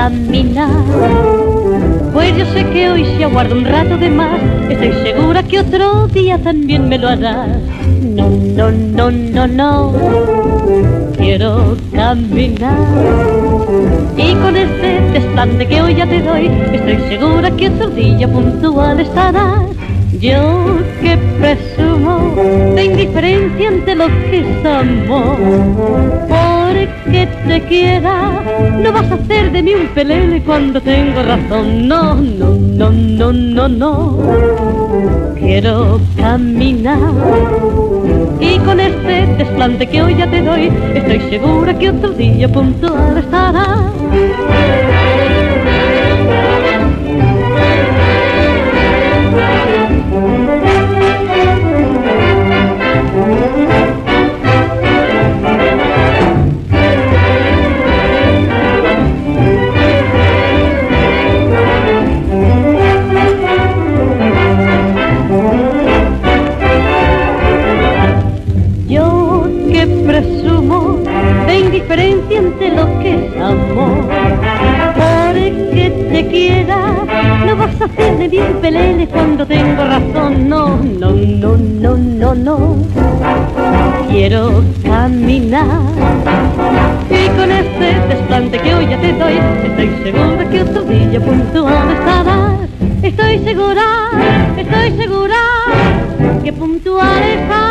caminar. Pues yo sé que hoy si aguardo un rato de más, estoy segura que otro día también me lo harás. No, no, no, no, no, quiero caminar. Y con este desplante que hoy ya te doy, estoy segura que otro día puntual estarás. Yo que presumo de indiferencia ante lo que es amor, porque te quiera no vas a hacer de mí un pelele cuando tengo razón. No, no, no, no, no, no, quiero caminar. Y con este desplante que hoy ya te doy, estoy segura que otro día puntual estarás. Presumo de indiferencia ante lo que es amor, porque te quiera no vas a hacer de mí un pelele cuando tengo razón. No, no, no, no, no, no, quiero caminar. Y con este desplante que hoy ya te doy, estoy segura que otro día puntual estarás. Estoy segura que puntual estarás.